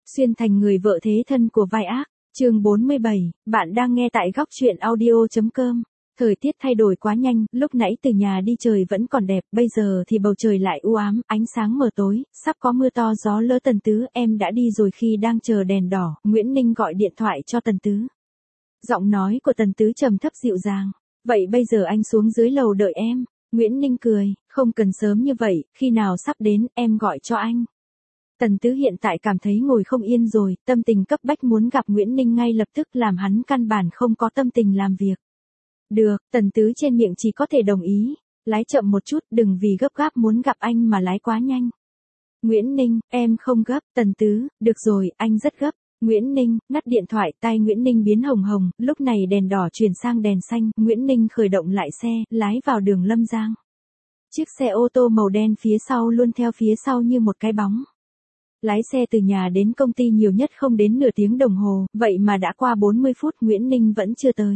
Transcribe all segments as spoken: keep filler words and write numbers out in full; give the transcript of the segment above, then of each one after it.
Xuyên thành người vợ thế thân của vai ác, chương bốn mươi bảy, bạn đang nghe tại góc truyện audio.com. Thời tiết thay đổi quá nhanh, lúc nãy từ nhà đi trời vẫn còn đẹp, bây giờ thì bầu trời lại u ám, ánh sáng mờ tối, sắp có mưa to gió lớn. Tần Tứ, em đã đi rồi. Khi đang chờ đèn đỏ, Nguyễn Ninh gọi điện thoại cho Tần Tứ. Giọng nói của Tần Tứ trầm thấp dịu dàng. Vậy bây giờ anh xuống dưới lầu đợi em. Nguyễn Ninh cười, không cần sớm như vậy, khi nào sắp đến, em gọi cho anh. Tần Tứ hiện tại cảm thấy ngồi không yên rồi, tâm tình cấp bách muốn gặp Nguyễn Ninh ngay lập tức làm hắn căn bản không có tâm tình làm việc. Được, Tần Tứ trên miệng chỉ có thể đồng ý, lái chậm một chút, đừng vì gấp gáp muốn gặp anh mà lái quá nhanh. Nguyễn Ninh, em không gấp. Tần Tứ, được rồi, anh rất gấp. Nguyễn Ninh, ngắt điện thoại, tay Nguyễn Ninh biến hồng hồng, lúc này đèn đỏ chuyển sang đèn xanh, Nguyễn Ninh khởi động lại xe, lái vào đường Lâm Giang. Chiếc xe ô tô màu đen phía sau luôn theo phía sau như một cái bóng. Lái xe từ nhà đến công ty nhiều nhất không đến nửa tiếng đồng hồ, vậy mà đã qua bốn mươi phút Nguyễn Ninh vẫn chưa tới.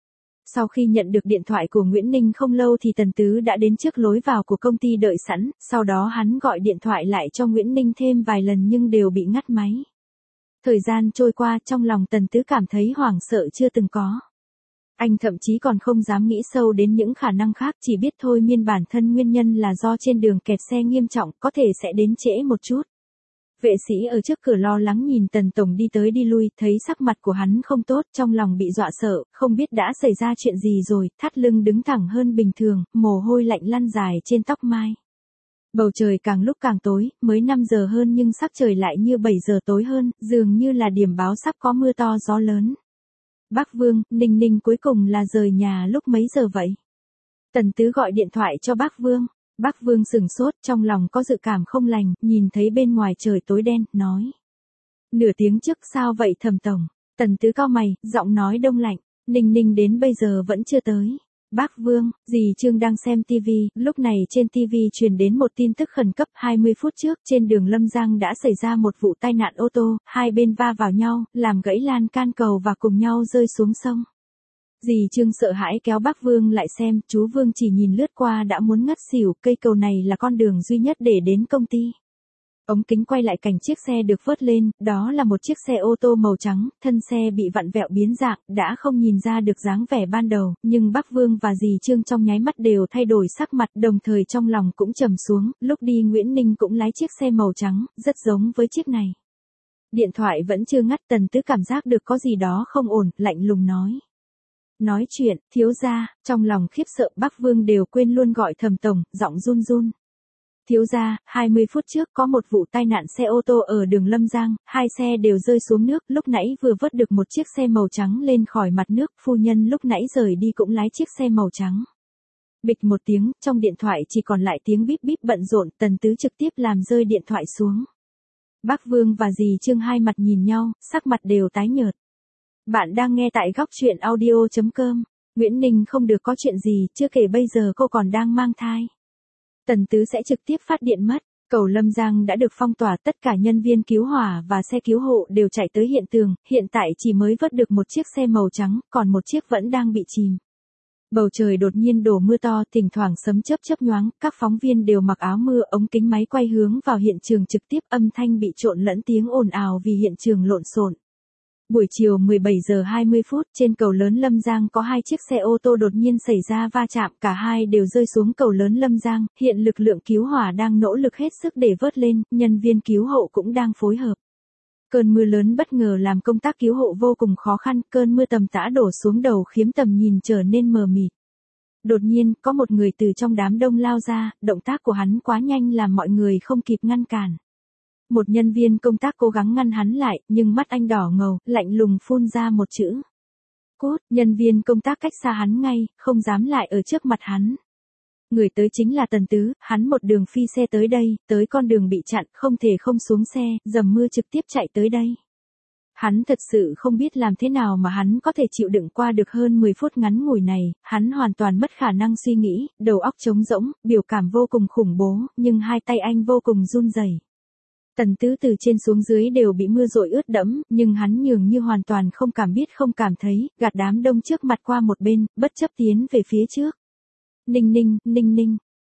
Sau khi nhận được điện thoại của Nguyễn Ninh không lâu thì Tần Tứ đã đến trước lối vào của công ty đợi sẵn, sau đó hắn gọi điện thoại lại cho Nguyễn Ninh thêm vài lần nhưng đều bị ngắt máy. Thời gian trôi qua, trong lòng Tần Tứ cảm thấy hoảng sợ chưa từng có. Anh thậm chí còn không dám nghĩ sâu đến những khả năng khác, chỉ biết thôi miên bản thân nguyên nhân là do trên đường kẹt xe nghiêm trọng, có thể sẽ đến trễ một chút. Vệ sĩ ở trước cửa lo lắng nhìn Tần Tổng đi tới đi lui, thấy sắc mặt của hắn không tốt, trong lòng bị dọa sợ, không biết đã xảy ra chuyện gì rồi, thắt lưng đứng thẳng hơn bình thường, mồ hôi lạnh lăn dài trên tóc mai. Bầu trời càng lúc càng tối, mới năm giờ hơn nhưng sắc trời lại như bảy giờ tối hơn, dường như là điểm báo sắp có mưa to gió lớn. Bác Vương, Ninh Ninh cuối cùng là rời nhà lúc mấy giờ vậy? Tần Tứ gọi điện thoại cho bác Vương. Bác Vương sửng sốt, trong lòng có dự cảm không lành, nhìn thấy bên ngoài trời tối đen, nói. Nửa tiếng trước sao vậy Thẩm Tổng? Tần Tứ cau mày, giọng nói đông lạnh, Ninh Ninh đến bây giờ vẫn chưa tới. Bác Vương, dì Trương đang xem tivi, lúc này trên tivi truyền đến một tin tức khẩn cấp. Hai mươi phút trước, trên đường Lâm Giang đã xảy ra một vụ tai nạn ô tô, hai bên va vào nhau, làm gãy lan can cầu và cùng nhau rơi xuống sông. Dì Trương sợ hãi kéo bác Vương lại xem, chú Vương chỉ nhìn lướt qua đã muốn ngất xỉu, cây cầu này là con đường duy nhất để đến công ty. Ống kính quay lại cảnh chiếc xe được vớt lên, đó là một chiếc xe ô tô màu trắng, thân xe bị vặn vẹo biến dạng, đã không nhìn ra được dáng vẻ ban đầu, nhưng bác Vương và dì Trương trong nháy mắt đều thay đổi sắc mặt, đồng thời trong lòng cũng trầm xuống, lúc đi Nguyễn Ninh cũng lái chiếc xe màu trắng, rất giống với chiếc này. Điện thoại vẫn chưa ngắt, Tần Tứ cảm giác được có gì đó không ổn, lạnh lùng nói. Nói chuyện, thiếu gia, trong lòng khiếp sợ bác Vương đều quên luôn gọi Thẩm Tổng, giọng run run. Thiếu gia, hai mươi phút trước có một vụ tai nạn xe ô tô ở đường Lâm Giang, hai xe đều rơi xuống nước, lúc nãy vừa vớt được một chiếc xe màu trắng lên khỏi mặt nước, phu nhân lúc nãy rời đi cũng lái chiếc xe màu trắng. Bịch một tiếng, trong điện thoại chỉ còn lại tiếng bíp bíp bận rộn, Tần Tứ trực tiếp làm rơi điện thoại xuống. Bác Vương và dì Trương hai mặt nhìn nhau, sắc mặt đều tái nhợt. Bạn đang nghe tại góc truyện audio.com. Nguyễn Ninh không được có chuyện gì, chưa kể bây giờ cô còn đang mang thai. Tần Tứ sẽ trực tiếp phát điện mất. Cầu Lâm Giang đã được phong tỏa, tất cả nhân viên cứu hỏa và xe cứu hộ đều chạy tới hiện trường, hiện tại chỉ mới vớt được một chiếc xe màu trắng, còn một chiếc vẫn đang bị chìm. Bầu trời đột nhiên đổ mưa to, thỉnh thoảng sấm chớp chớp nhoáng, các phóng viên đều mặc áo mưa, ống kính máy quay hướng vào hiện trường trực tiếp, âm thanh bị trộn lẫn tiếng ồn ào vì hiện trường lộn xộn. Buổi chiều mười bảy giờ hai mươi phút, trên cầu lớn Lâm Giang có hai chiếc xe ô tô đột nhiên xảy ra va chạm, cả hai đều rơi xuống cầu lớn Lâm Giang, hiện lực lượng cứu hỏa đang nỗ lực hết sức để vớt lên, nhân viên cứu hộ cũng đang phối hợp. Cơn mưa lớn bất ngờ làm công tác cứu hộ vô cùng khó khăn, cơn mưa tầm tã đổ xuống đầu khiến tầm nhìn trở nên mờ mịt. Đột nhiên, có một người từ trong đám đông lao ra, động tác của hắn quá nhanh làm mọi người không kịp ngăn cản. Một nhân viên công tác cố gắng ngăn hắn lại, nhưng mắt anh đỏ ngầu, lạnh lùng phun ra một chữ. Cút, nhân viên công tác cách xa hắn ngay, không dám lại ở trước mặt hắn. Người tới chính là Tần Tứ, hắn một đường phi xe tới đây, tới con đường bị chặn, không thể không xuống xe, dầm mưa trực tiếp chạy tới đây. Hắn thật sự không biết làm thế nào mà hắn có thể chịu đựng qua được hơn mười phút ngắn ngủi này, hắn hoàn toàn mất khả năng suy nghĩ, đầu óc trống rỗng, biểu cảm vô cùng khủng bố, nhưng hai tay anh vô cùng run rẩy. Tần Tứ từ trên xuống dưới đều bị mưa dội ướt đẫm, nhưng hắn nhường như hoàn toàn không cảm biết không cảm thấy, gạt đám đông trước mặt qua một bên, bất chấp tiến về phía trước. Ninh Ninh, Ninh Ninh,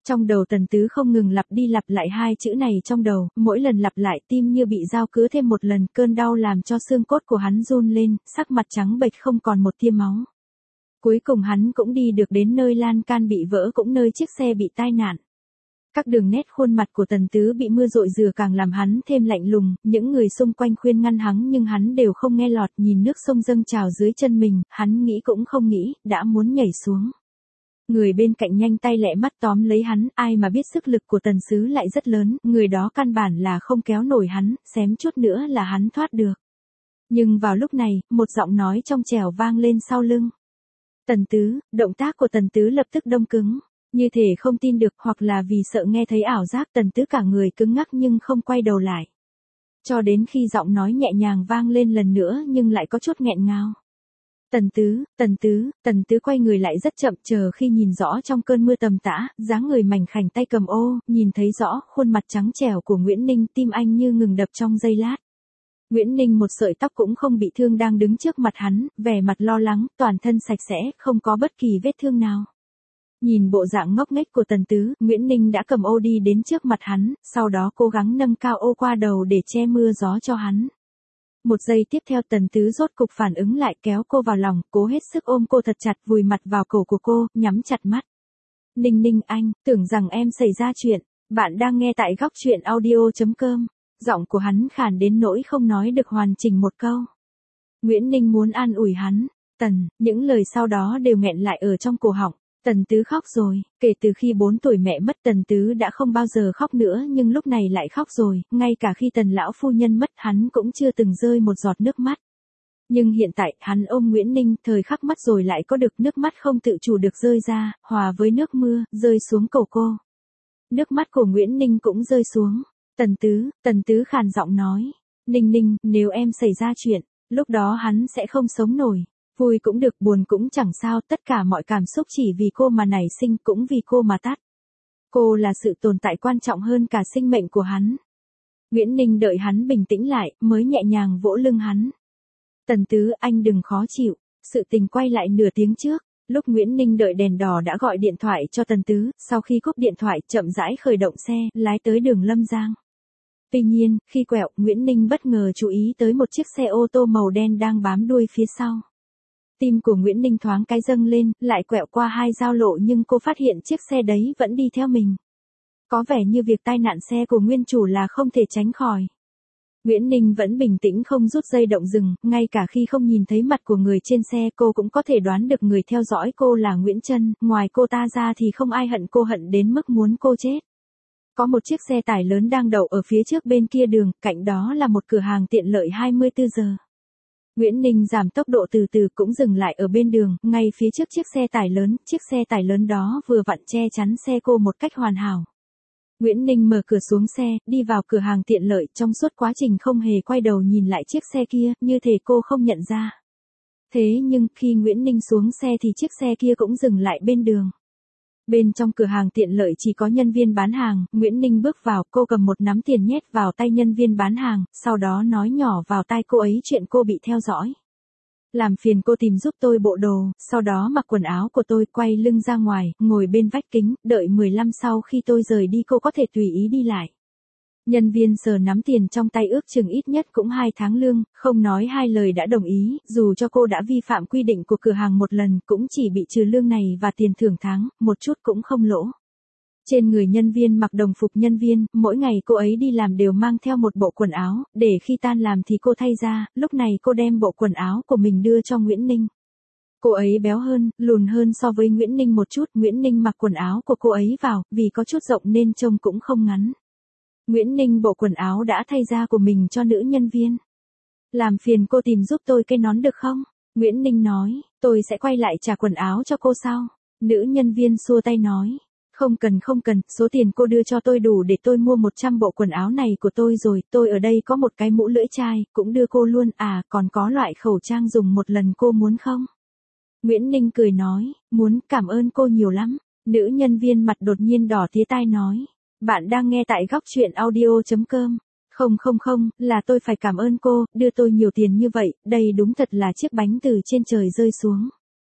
Trong đầu Tần Tứ không ngừng lặp đi lặp lại hai chữ này trong đầu, mỗi lần lặp lại tim như bị dao cứa thêm một lần, cơn đau làm cho xương cốt của hắn run lên, sắc mặt trắng bệch không còn một tia máu. Cuối cùng hắn cũng đi được đến nơi lan can bị vỡ, cũng nơi chiếc xe bị tai nạn. Các đường nét khuôn mặt của Tần Tứ bị mưa rội rửa càng làm hắn thêm lạnh lùng, những người xung quanh khuyên ngăn hắn nhưng hắn đều không nghe lọt, nhìn nước sông dâng trào dưới chân mình, hắn nghĩ cũng không nghĩ, đã muốn nhảy xuống. Người bên cạnh nhanh tay lẹ mắt tóm lấy hắn, ai mà biết sức lực của Tần Sứ lại rất lớn, người đó căn bản là không kéo nổi hắn, xém chút nữa là hắn thoát được. Nhưng vào lúc này, một giọng nói trong trẻo vang lên sau lưng. Tần Tứ, động tác của Tần Tứ lập tức đông cứng, như thể không tin được, hoặc là vì sợ nghe thấy ảo giác, Tần Tứ cả người cứng ngắc nhưng không quay đầu lại. Cho đến khi giọng nói nhẹ nhàng vang lên lần nữa nhưng lại có chút nghẹn ngào. Tần Tứ, Tần Tứ, Tần Tứ quay người lại rất chậm, chờ khi nhìn rõ trong cơn mưa tầm tã, dáng người mảnh khảnh tay cầm ô, nhìn thấy rõ khuôn mặt trắng trẻo của Nguyễn Ninh, tim anh như ngừng đập trong giây lát. Nguyễn Ninh một sợi tóc cũng không bị thương đang đứng trước mặt hắn, vẻ mặt lo lắng, toàn thân sạch sẽ, không có bất kỳ vết thương nào. Nhìn bộ dạng ngốc nghếch của Tần Tứ, Nguyễn Ninh đã cầm ô đi đến trước mặt hắn, sau đó cố gắng nâng cao ô qua đầu để che mưa gió cho hắn. Một giây tiếp theo Tần Tứ rốt cục phản ứng lại, kéo cô vào lòng, cố hết sức ôm cô thật chặt, vùi mặt vào cổ của cô, nhắm chặt mắt. Ninh Ninh anh, tưởng rằng em xảy ra chuyện, bạn đang nghe tại góc truyện audio chấm com. Giọng của hắn khàn đến nỗi không nói được hoàn chỉnh một câu. Nguyễn Ninh muốn an ủi hắn, Tần, những lời sau đó đều nghẹn lại ở trong cổ họng. Tần Tứ khóc rồi, kể từ khi bốn tuổi mẹ mất Tần Tứ đã không bao giờ khóc nữa, nhưng lúc này lại khóc rồi, ngay cả khi Tần lão phu nhân mất hắn cũng chưa từng rơi một giọt nước mắt. Nhưng hiện tại, hắn ôm Nguyễn Ninh, thời khắc mắt rồi lại có được nước mắt không tự chủ được rơi ra, hòa với nước mưa, rơi xuống cổ cô. Nước mắt của Nguyễn Ninh cũng rơi xuống. Tần Tứ, Tần Tứ khàn giọng nói, Ninh Ninh, nếu em xảy ra chuyện, lúc đó hắn sẽ không sống nổi. Vui cũng được, buồn cũng chẳng sao, tất cả mọi cảm xúc chỉ vì cô mà nảy sinh, cũng vì cô mà tắt. Cô là sự tồn tại quan trọng hơn cả sinh mệnh của hắn. Nguyễn Ninh đợi hắn bình tĩnh lại, mới nhẹ nhàng vỗ lưng hắn. Tần Tứ, anh đừng khó chịu. Sự tình quay lại nửa tiếng trước, lúc Nguyễn Ninh đợi đèn đỏ đã gọi điện thoại cho Tần Tứ, sau khi cúp điện thoại chậm rãi khởi động xe, lái tới đường Lâm Giang. Tuy nhiên, khi quẹo, Nguyễn Ninh bất ngờ chú ý tới một chiếc xe ô tô màu đen đang bám đuôi phía sau. Tim của Nguyễn Ninh thoáng cái dâng lên, lại quẹo qua hai giao lộ nhưng cô phát hiện chiếc xe đấy vẫn đi theo mình. Có vẻ như việc tai nạn xe của nguyên chủ là không thể tránh khỏi. Nguyễn Ninh vẫn bình tĩnh không rút dây động dừng, ngay cả khi không nhìn thấy mặt của người trên xe cô cũng có thể đoán được người theo dõi cô là Nguyễn Trân, ngoài cô ta ra thì không ai hận cô hận đến mức muốn cô chết. Có một chiếc xe tải lớn đang đậu ở phía trước bên kia đường, cạnh đó là một cửa hàng tiện lợi hai mươi tư giờ. Nguyễn Ninh giảm tốc độ từ từ cũng dừng lại ở bên đường, ngay phía trước chiếc xe tải lớn, chiếc xe tải lớn đó vừa vặn che chắn xe cô một cách hoàn hảo. Nguyễn Ninh mở cửa xuống xe, đi vào cửa hàng tiện lợi, trong suốt quá trình không hề quay đầu nhìn lại chiếc xe kia, như thể cô không nhận ra. Thế nhưng, khi Nguyễn Ninh xuống xe thì chiếc xe kia cũng dừng lại bên đường. Bên trong cửa hàng tiện lợi chỉ có nhân viên bán hàng, Nguyễn Ninh bước vào, cô cầm một nắm tiền nhét vào tay nhân viên bán hàng, sau đó nói nhỏ vào tai cô ấy chuyện cô bị theo dõi. Làm phiền cô tìm giúp tôi bộ đồ, sau đó mặc quần áo của tôi, quay lưng ra ngoài, ngồi bên vách kính, đợi mười lăm sau khi tôi rời đi cô có thể tùy ý đi lại. Nhân viên sờ nắm tiền trong tay ước chừng ít nhất cũng hai tháng lương, không nói hai lời đã đồng ý, dù cho cô đã vi phạm quy định của cửa hàng một lần cũng chỉ bị trừ lương này và tiền thưởng tháng, một chút cũng không lỗ. Trên người nhân viên mặc đồng phục nhân viên, mỗi ngày cô ấy đi làm đều mang theo một bộ quần áo, để khi tan làm thì cô thay ra, lúc này cô đem bộ quần áo của mình đưa cho Nguyễn Ninh. Cô ấy béo hơn, lùn hơn so với Nguyễn Ninh một chút, Nguyễn Ninh mặc quần áo của cô ấy vào, vì có chút rộng nên trông cũng không ngắn. Nguyễn Ninh bộ quần áo đã thay ra của mình cho nữ nhân viên. Làm phiền cô tìm giúp tôi cái nón được không? Nguyễn Ninh nói, tôi sẽ quay lại trả quần áo cho cô sau. Nữ nhân viên xua tay nói, không cần không cần, số tiền cô đưa cho tôi đủ để tôi mua một trăm bộ quần áo này của tôi rồi, tôi ở đây có một cái mũ lưỡi chai, cũng đưa cô luôn, à, còn có loại khẩu trang dùng một lần cô muốn không? Nguyễn Ninh cười nói, muốn, cảm ơn cô nhiều lắm. Nữ nhân viên mặt đột nhiên đỏ tía tai nói. Bạn đang nghe tại góc truyện audio chấm com. Không không không, là tôi phải cảm ơn cô, đưa tôi nhiều tiền như vậy, đây đúng thật là chiếc bánh từ trên trời rơi xuống.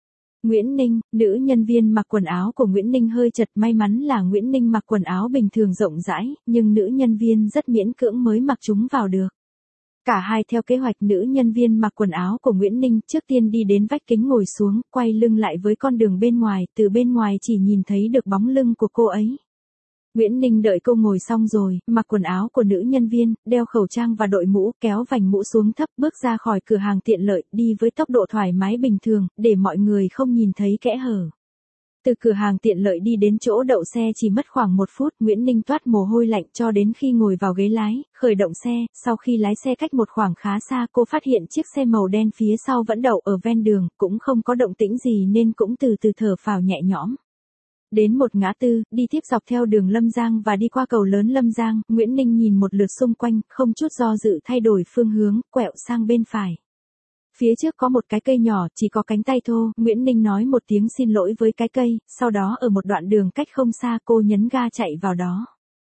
Nguyễn Ninh, nữ nhân viên mặc quần áo của Nguyễn Ninh hơi chật, may mắn là Nguyễn Ninh mặc quần áo bình thường rộng rãi, nhưng nữ nhân viên rất miễn cưỡng mới mặc chúng vào được. Cả hai theo kế hoạch, nữ nhân viên mặc quần áo của Nguyễn Ninh trước tiên đi đến vách kính ngồi xuống, quay lưng lại với con đường bên ngoài, từ bên ngoài chỉ nhìn thấy được bóng lưng của cô ấy. Nguyễn Ninh đợi cô ngồi xong rồi, mặc quần áo của nữ nhân viên, đeo khẩu trang và đội mũ, kéo vành mũ xuống thấp, bước ra khỏi cửa hàng tiện lợi, đi với tốc độ thoải mái bình thường, để mọi người không nhìn thấy kẽ hở. Từ cửa hàng tiện lợi đi đến chỗ đậu xe chỉ mất khoảng một phút, Nguyễn Ninh toát mồ hôi lạnh cho đến khi ngồi vào ghế lái, khởi động xe, sau khi lái xe cách một khoảng khá xa, cô phát hiện chiếc xe màu đen phía sau vẫn đậu ở ven đường, cũng không có động tĩnh gì nên cũng từ từ thở phào nhẹ nhõm. Đến một ngã tư, đi tiếp dọc theo đường Lâm Giang và đi qua cầu lớn Lâm Giang, Nguyễn Ninh nhìn một lượt xung quanh, không chút do dự thay đổi phương hướng, quẹo sang bên phải. Phía trước có một cái cây nhỏ, chỉ có cánh tay thô, Nguyễn Ninh nói một tiếng xin lỗi với cái cây, sau đó ở một đoạn đường cách không xa cô nhấn ga chạy vào đó.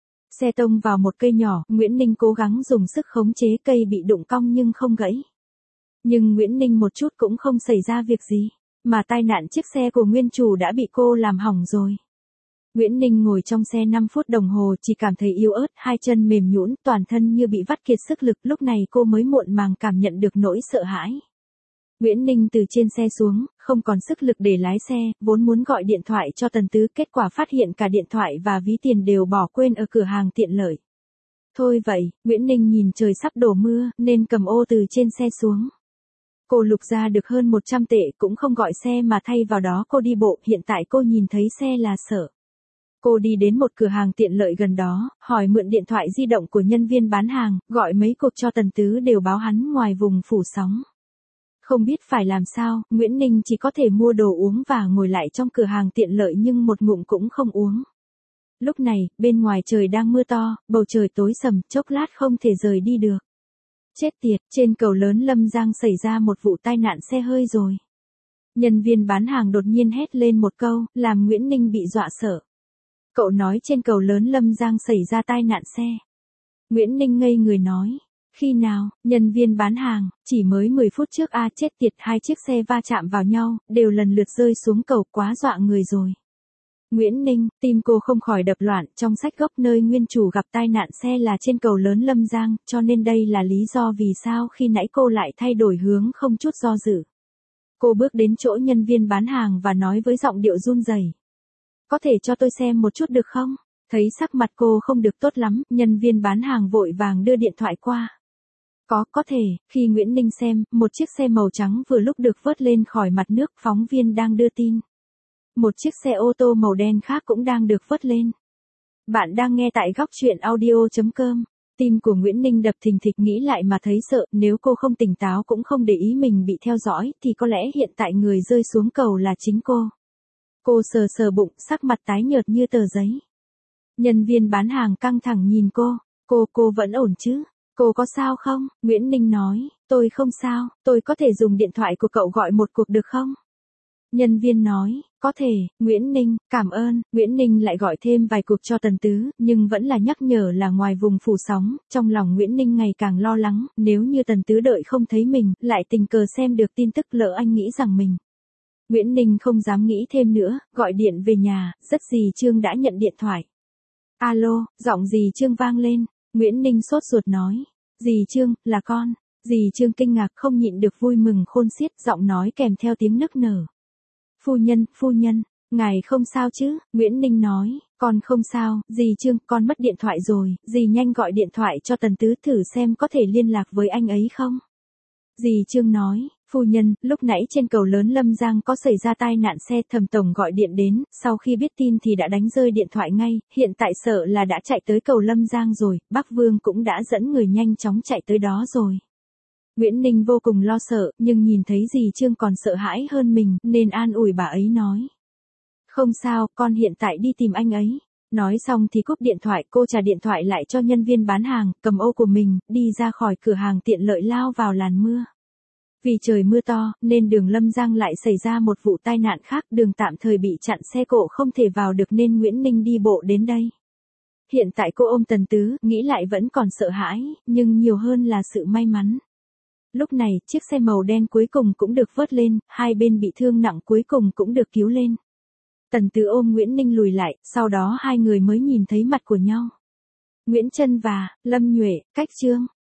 Xe tông vào một cây nhỏ, Nguyễn Ninh cố gắng dùng sức khống chế, cây bị đụng cong nhưng không gãy. Nhưng Nguyễn Ninh một chút cũng không xảy ra việc gì, mà tai nạn chiếc xe của nguyên chủ đã bị cô làm hỏng rồi. Nguyễn Ninh ngồi trong xe năm phút đồng hồ chỉ cảm thấy yếu ớt, hai chân mềm nhũn, toàn thân như bị vắt kiệt sức lực, lúc này cô mới muộn màng cảm nhận được nỗi sợ hãi. Nguyễn Ninh từ trên xe xuống, không còn sức lực để lái xe, vốn muốn gọi điện thoại cho Tần Tứ, kết quả phát hiện cả điện thoại và ví tiền đều bỏ quên ở cửa hàng tiện lợi. Thôi vậy, Nguyễn Ninh nhìn trời sắp đổ mưa, nên cầm ô từ trên xe xuống. Cô lục ra được hơn một trăm tệ, cũng không gọi xe mà thay vào đó cô đi bộ, hiện tại cô nhìn thấy xe là sợ. Cô đi đến một cửa hàng tiện lợi gần đó, hỏi mượn điện thoại di động của nhân viên bán hàng, gọi mấy cuộc cho Tần Tứ đều báo hắn ngoài vùng phủ sóng. Không biết phải làm sao, Nguyễn Ninh chỉ có thể mua đồ uống và ngồi lại trong cửa hàng tiện lợi nhưng một ngụm cũng không uống. Lúc này, bên ngoài trời đang mưa to, bầu trời tối sầm, chốc lát không thể rời đi được. Chết tiệt, trên cầu lớn Lâm Giang xảy ra một vụ tai nạn xe hơi rồi. Nhân viên bán hàng đột nhiên hét lên một câu, làm Nguyễn Ninh bị dọa sợ. Cậu nói trên cầu lớn Lâm Giang xảy ra tai nạn xe. Nguyễn Ninh ngây người nói. Khi nào? Nhân viên bán hàng, chỉ mới mười phút trước a. À, chết tiệt, hai chiếc xe va chạm vào nhau, đều lần lượt rơi xuống cầu, quá dọa người rồi. Nguyễn Ninh, tim cô không khỏi đập loạn, trong sách gốc nơi nguyên chủ gặp tai nạn xe là trên cầu lớn Lâm Giang, cho nên đây là lý do vì sao khi nãy cô lại thay đổi hướng không chút do dự. Cô bước đến chỗ nhân viên bán hàng và nói với giọng điệu run rẩy. Có thể cho tôi xem một chút được không? Thấy sắc mặt cô không được tốt lắm, nhân viên bán hàng vội vàng đưa điện thoại qua. Có, có thể, khi Nguyễn Ninh xem, một chiếc xe màu trắng vừa lúc được vớt lên khỏi mặt nước, phóng viên đang đưa tin. Một chiếc xe ô tô màu đen khác cũng đang được vớt lên. Bạn đang nghe tại góc truyện audio chấm com. Tim của Nguyễn Ninh đập thình thịch, nghĩ lại mà thấy sợ, nếu cô không tỉnh táo cũng không để ý mình bị theo dõi, thì có lẽ hiện tại người rơi xuống cầu là chính cô. Cô sờ sờ bụng, sắc mặt tái nhợt như tờ giấy. Nhân viên bán hàng căng thẳng nhìn cô, cô, cô vẫn ổn chứ? Cô có sao không? Nguyễn Ninh nói, tôi không sao, tôi có thể dùng điện thoại của cậu gọi một cuộc được không? Nhân viên nói, có thể, Nguyễn Ninh, cảm ơn. Nguyễn Ninh lại gọi thêm vài cuộc cho Tần Tứ, nhưng vẫn là nhắc nhở là ngoài vùng phủ sóng, trong lòng Nguyễn Ninh ngày càng lo lắng, nếu như Tần Tứ đợi không thấy mình, lại tình cờ xem được tin tức lỡ anh nghĩ rằng mình. Nguyễn Ninh không dám nghĩ thêm nữa, gọi điện về nhà, rất dì Trương đã nhận điện thoại. Alo, giọng dì Trương vang lên, Nguyễn Ninh sốt ruột nói, dì Trương, là con. Dì Trương kinh ngạc không nhịn được vui mừng khôn xiết, giọng nói kèm theo tiếng nức nở. Phu nhân, phu nhân, ngài không sao chứ? Nguyễn Ninh nói, con không sao, dì Trương, con mất điện thoại rồi, dì nhanh gọi điện thoại cho Tần Tứ thử xem có thể liên lạc với anh ấy không? Dì Trương nói, phu nhân, lúc nãy trên cầu lớn Lâm Giang có xảy ra tai nạn xe, Thẩm tổng gọi điện đến, sau khi biết tin thì đã đánh rơi điện thoại ngay, hiện tại sợ là đã chạy tới cầu Lâm Giang rồi, Bắc Vương cũng đã dẫn người nhanh chóng chạy tới đó rồi. Nguyễn Ninh vô cùng lo sợ, nhưng nhìn thấy dì Trương còn sợ hãi hơn mình, nên an ủi bà ấy nói. Không sao, con hiện tại đi tìm anh ấy. Nói xong thì cúp điện thoại, cô trả điện thoại lại cho nhân viên bán hàng, cầm ô của mình, đi ra khỏi cửa hàng tiện lợi lao vào làn mưa. Vì trời mưa to, nên đường Lâm Giang lại xảy ra một vụ tai nạn khác, đường tạm thời bị chặn, xe cộ không thể vào được nên Nguyễn Ninh đi bộ đến đây. Hiện tại cô ôm Tần Tứ, nghĩ lại vẫn còn sợ hãi, nhưng nhiều hơn là sự may mắn. Lúc này, chiếc xe màu đen cuối cùng cũng được vớt lên, hai bên bị thương nặng cuối cùng cũng được cứu lên. Tần Từ ôm Nguyễn Ninh lùi lại, sau đó hai người mới nhìn thấy mặt của nhau. Nguyễn Trân và Lâm Nhuệ, cách Trương